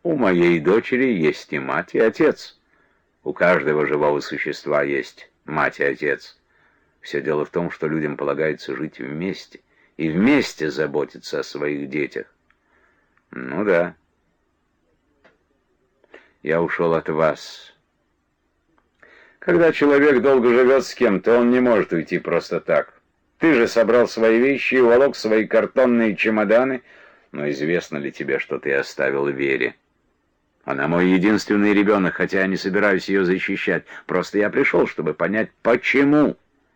У моей дочери есть и мать, и отец. У каждого живого существа есть мать и отец. Все дело в том, что людям полагается жить вместе и вместе заботиться о своих детях. Ну да. Я ушел от вас. Когда человек долго живет с кем-то, он не может уйти просто так. Ты же собрал свои вещи и уволок свои картонные чемоданы, но известно ли тебе, что ты оставил Вере? Она мой единственный ребенок, хотя я не собираюсь ее защищать. Просто я пришел, чтобы понять, почему.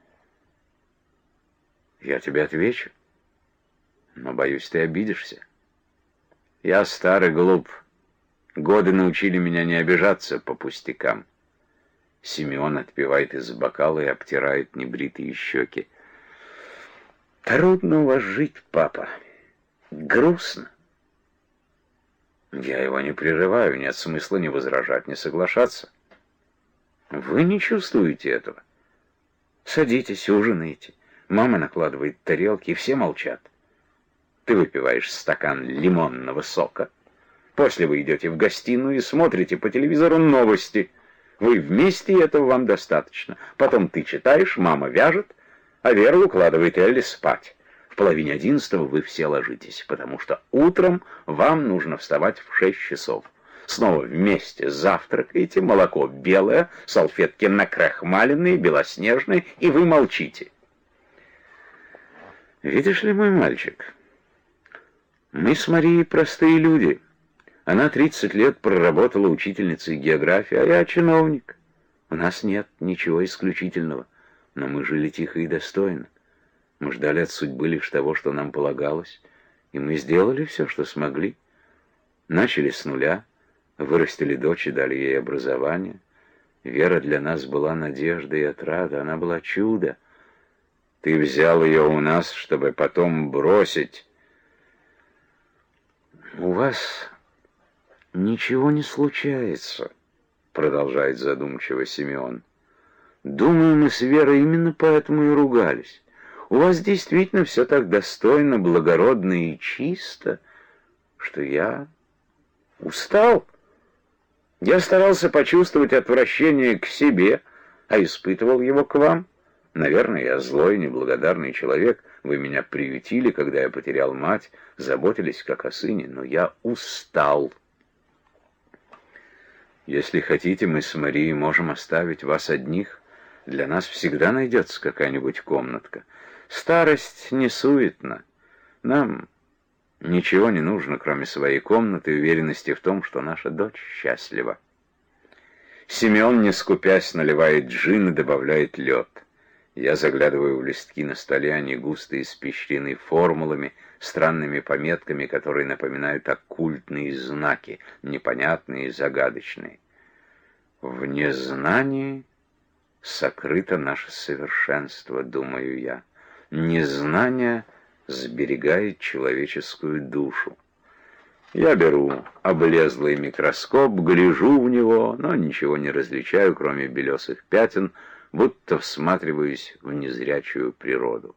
Я тебе отвечу, но, боюсь, ты обидишься. Я стар и глуп. Годы научили меня не обижаться по пустякам. Симеон отпивает из бокала и обтирает небритые щеки. Трудно у вас жить, папа. Грустно. Я его не прерываю, нет смысла ни возражать, ни соглашаться. Вы не чувствуете этого. Садитесь, ужинайте. Мама накладывает тарелки, и все молчат. Ты выпиваешь стакан лимонного сока. После вы идете в гостиную и смотрите по телевизору новости. Вы вместе, и этого вам достаточно. Потом ты читаешь, мама вяжет, а Вера укладывает Элли спать. В 10:30 вы все ложитесь, потому что утром вам нужно вставать в 6 часов. Снова вместе завтракаете, молоко белое, салфетки накрахмаленные, белоснежные, и вы молчите. Видишь ли, мой мальчик, мы с Марией простые люди. Она 30 лет проработала учительницей географии, а я чиновник. У нас нет ничего исключительного, но мы жили тихо и достойно. Мы ждали от судьбы лишь того, что нам полагалось, и мы сделали все, что смогли. Начали с нуля, вырастили дочь и дали ей образование. Вера для нас была надежда и отрада, она была чудо. Ты взял ее у нас, чтобы потом бросить. У вас ничего не случается, продолжает задумчиво Симеон. Думаю, мы с Верой именно поэтому и ругались. У вас действительно все так достойно, благородно и чисто, что я устал. Я старался почувствовать отвращение к себе, а испытывал его к вам. Наверное, я злой, неблагодарный человек. Вы меня приютили, когда я потерял мать, заботились как о сыне, но я устал. Если хотите, мы с Марией можем оставить вас одних. Для нас всегда найдется какая-нибудь комнатка. Старость не суетна. Нам ничего не нужно, кроме своей комнаты и уверенности в том, что наша дочь счастлива. Симеон, не скупясь, наливает джин и добавляет лед. Я заглядываю в листки на столе, они густо испещрены формулами, странными пометками, которые напоминают оккультные знаки, непонятные и загадочные. В незнании сокрыто наше совершенство, думаю я. Незнание сберегает человеческую душу. Я беру облезлый микроскоп, гляжу в него, но ничего не различаю, кроме белесых пятен, будто всматриваюсь в незрячую природу.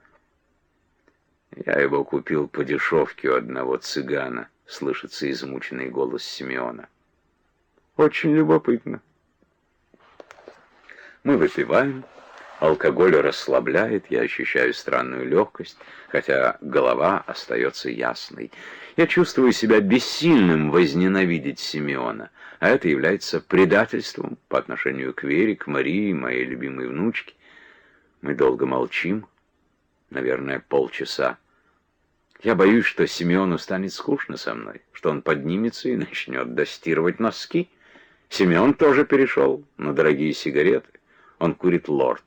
Я его купил по дешевке у одного цыгана, слышится измученный голос Симеона. Очень любопытно. Мы выпиваем, алкоголь расслабляет, я ощущаю странную легкость, хотя голова остается ясной. Я чувствую себя бессильным возненавидеть Симеона, а это является предательством по отношению к Вере, к Марии, моей любимой внучке. Мы долго молчим, наверное, полчаса. Я боюсь, что Симеону станет скучно со мной, что он поднимется и начнет достирывать носки. Симеон тоже перешел на дорогие сигареты. Он курит лорд.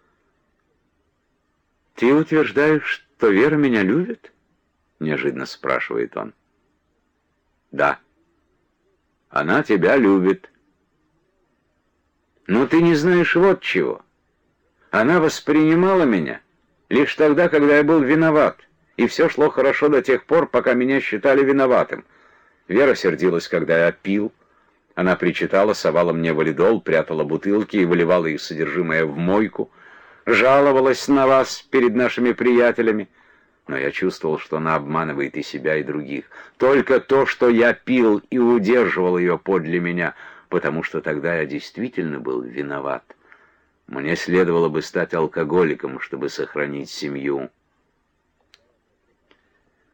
«Ты утверждаешь, что Вера меня любит?» — неожиданно спрашивает он. «Да. Она тебя любит. Но ты не знаешь вот чего. Она воспринимала меня лишь тогда, когда я был виноват, и все шло хорошо до тех пор, пока меня считали виноватым. Вера сердилась, когда я пил. Она причитала, совала мне валидол, прятала бутылки и выливала их содержимое в мойку, жаловалась на вас перед нашими приятелями. Но я чувствовал, что она обманывает и себя, и других. Только то, что я пил и удерживал ее подле меня, потому что тогда я действительно был виноват. Мне следовало бы стать алкоголиком, чтобы сохранить семью.